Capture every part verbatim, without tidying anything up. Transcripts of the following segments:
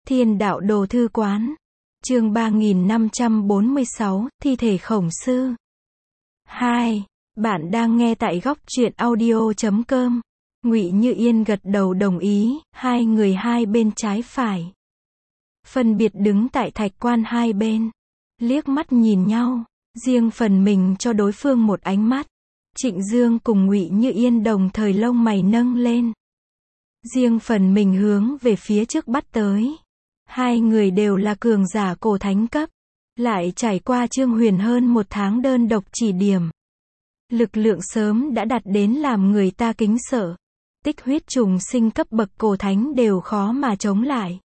Thiên đạo đồ thư quán. Chương ba nghìn năm trăm bốn mươi sáu, thi thể khổng sư. hai. Bạn đang nghe tại góc truyện audio chấm com. Ngụy Như Yên gật đầu đồng ý, hai người hai bên trái phải. Phân biệt đứng tại thạch quan hai bên. Liếc mắt nhìn nhau, riêng phần mình cho đối phương một ánh mắt. Trịnh Dương cùng Ngụy Như Yên đồng thời lông mày nâng lên. Riêng phần mình hướng về phía trước bắt tới. Hai người đều là cường giả cổ thánh cấp. Lại trải qua Trương Huyền hơn một tháng đơn độc chỉ điểm. Lực lượng sớm đã đạt đến làm người ta kính sợ. Tích huyết trùng sinh cấp bậc cổ thánh đều khó mà chống lại.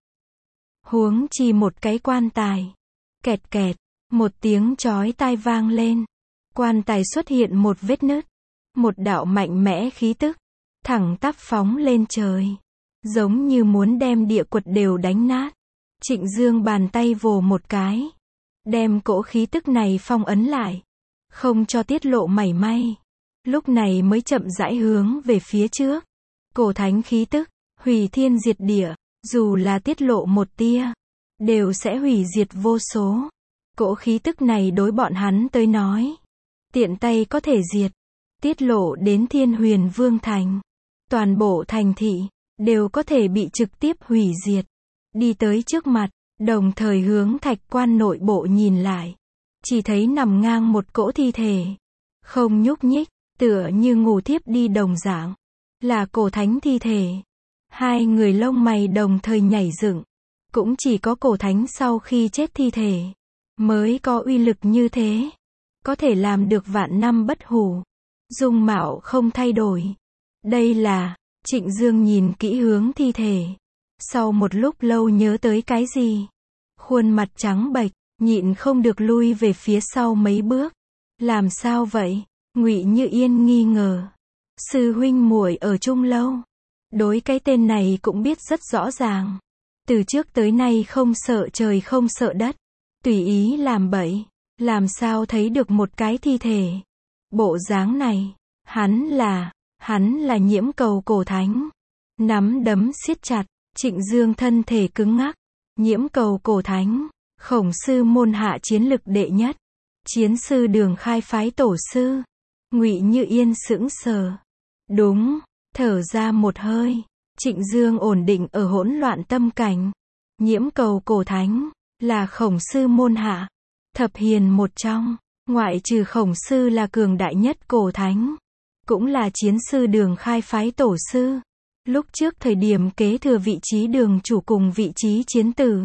Huống chi một cái quan tài. Kẹt kẹt, một tiếng chói tai vang lên. Quan tài xuất hiện một vết nứt. Một đạo mạnh mẽ khí tức. Thẳng tắp phóng lên trời. Giống như muốn đem địa quật đều đánh nát. Trịnh Dương bàn tay vồ một cái. Đem cỗ khí tức này phong ấn lại. Không cho tiết lộ mảy may. Lúc này mới chậm rãi hướng về phía trước. Cổ thánh khí tức, hủy thiên diệt địa. Dù là tiết lộ một tia, đều sẽ hủy diệt vô số. Cỗ khí tức này đối bọn hắn tới nói. Tiện tay có thể diệt. Tiết lộ đến Thiên Huyền Vương Thành. Toàn bộ thành thị, đều có thể bị trực tiếp hủy diệt. Đi tới trước mặt, đồng thời hướng thạch quan nội bộ nhìn lại. Chỉ thấy nằm ngang một cỗ thi thể. Không nhúc nhích, tựa như ngủ thiếp đi đồng dạng. Là cổ thánh thi thể. Hai người lông mày đồng thời nhảy dựng. Cũng chỉ có cổ thánh sau khi chết thi thể. Mới có uy lực như thế. Có thể làm được vạn năm bất hủ. Dung mạo không thay đổi. Đây là, Trịnh Dương nhìn kỹ hướng thi thể. Sau một lúc lâu nhớ tới cái gì. Khuôn mặt trắng bệch, nhịn không được lui về phía sau mấy bước. Làm sao vậy? Ngụy Như Yên nghi ngờ. Sư huynh muội ở chung lâu. Đối cái tên này cũng biết rất rõ ràng. Từ trước tới nay không sợ trời không sợ đất. Tùy ý làm bậy. Làm sao thấy được một cái thi thể. Bộ dáng này. Hắn là, hắn là Nhiễm Cầu cổ thánh. Nắm đấm siết chặt. Trịnh Dương thân thể cứng ngắc. Nhiễm Cầu cổ thánh. Khổng sư môn hạ chiến lực đệ nhất. Chiến sư Đường Khai phái tổ sư. Ngụy Như Yên sững sờ. Đúng. Thở ra một hơi. Trịnh Dương ổn định ở hỗn loạn tâm cảnh. Nhiễm Cầu cổ thánh. Là khổng sư môn hạ. Thập hiền một trong. Ngoại trừ khổng sư là cường đại nhất cổ thánh. Cũng là chiến sư Đường Khai phái tổ sư. Lúc trước thời điểm kế thừa vị trí đường chủ cùng vị trí chiến tử.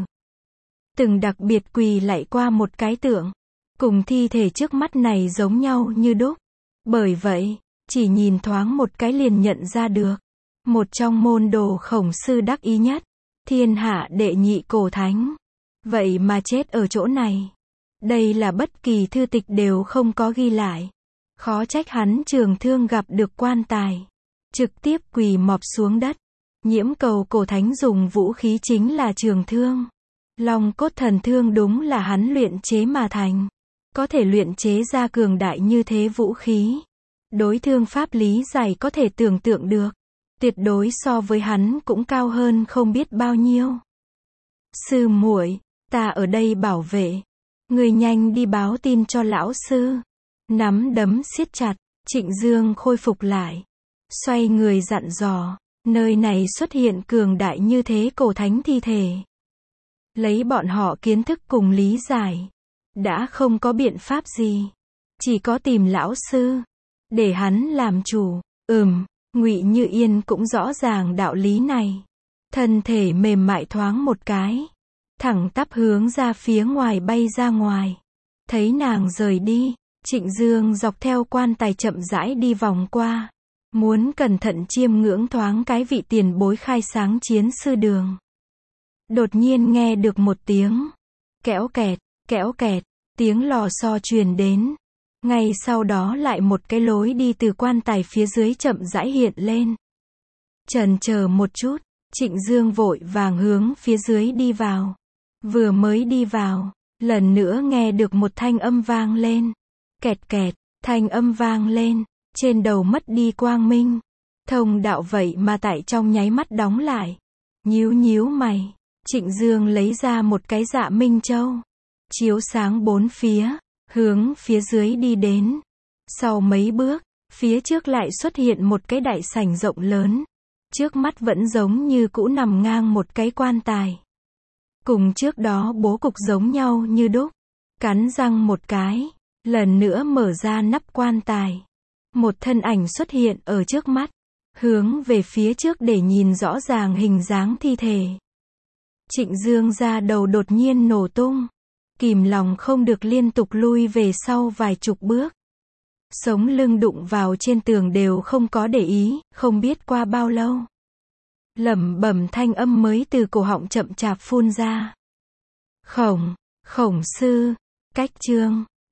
Từng đặc biệt quỳ lại qua một cái tượng. Cùng thi thể trước mắt này giống nhau như đúc. Bởi vậy, chỉ nhìn thoáng một cái liền nhận ra được. Một trong môn đồ khổng sư đắc ý nhất. Thiên hạ đệ nhị cổ thánh. Vậy mà chết ở chỗ này. Đây là bất kỳ thư tịch đều không có ghi lại. Khó trách hắn trường thương gặp được quan tài. Trực tiếp quỳ mọp xuống đất. Nhiễm Cầu cổ thánh dùng vũ khí chính là trường thương. Long cốt thần thương đúng là hắn luyện chế mà thành. Có thể luyện chế ra cường đại như thế vũ khí. Đối thương pháp lý giải có thể tưởng tượng được. Tuyệt đối so với hắn cũng cao hơn không biết bao nhiêu. Sư muội, ta ở đây bảo vệ. Người nhanh đi báo tin cho lão sư. Nắm đấm siết chặt, Trịnh Dương khôi phục lại. Xoay người dặn dò, nơi này xuất hiện cường đại như thế cổ thánh thi thể. Lấy bọn họ kiến thức cùng lý giải. Đã không có biện pháp gì. Chỉ có tìm lão sư. Để hắn làm chủ. Ừm, Ngụy Như Yên cũng rõ ràng đạo lý này. Thân thể mềm mại thoáng một cái. Thẳng tắp hướng ra phía ngoài bay ra ngoài. Thấy nàng rời đi. Trịnh Dương dọc theo quan tài chậm rãi đi vòng qua. Muốn cẩn thận chiêm ngưỡng thoáng cái vị tiền bối khai sáng chiến sư Đường. Đột nhiên nghe được một tiếng. Kẽo kẹt, kẽo kẹt, tiếng lò xo truyền đến. Ngay sau đó lại một cái lối đi từ quan tài phía dưới chậm rãi hiện lên. Chần chờ một chút, Trịnh Dương vội vàng hướng phía dưới đi vào. Vừa mới đi vào, lần nữa nghe được một thanh âm vang lên. Kẹt kẹt, thanh âm vang lên, trên đầu mất đi quang minh. Thông đạo vậy mà tại trong nháy mắt đóng lại. Nhíu nhíu mày, Trịnh Dương lấy ra một cái dạ minh châu, chiếu sáng bốn phía, hướng phía dưới đi đến. Sau mấy bước, phía trước lại xuất hiện một cái đại sảnh rộng lớn. Trước mắt vẫn giống như cũ nằm ngang một cái quan tài. Cùng trước đó bố cục giống nhau như đúc. Cắn răng một cái, lần nữa mở ra nắp quan tài. Một thân ảnh xuất hiện ở trước mắt, hướng về phía trước để nhìn rõ ràng hình dáng thi thể. Trịnh Dương da đầu đột nhiên nổ tung, kìm lòng không được liên tục lui về sau vài chục bước. Sống lưng đụng vào trên tường đều không có để ý, không biết qua bao lâu. Lẩm bẩm thanh âm mới từ cổ họng chậm chạp phun ra. Khổng, khổng sư, cách chương.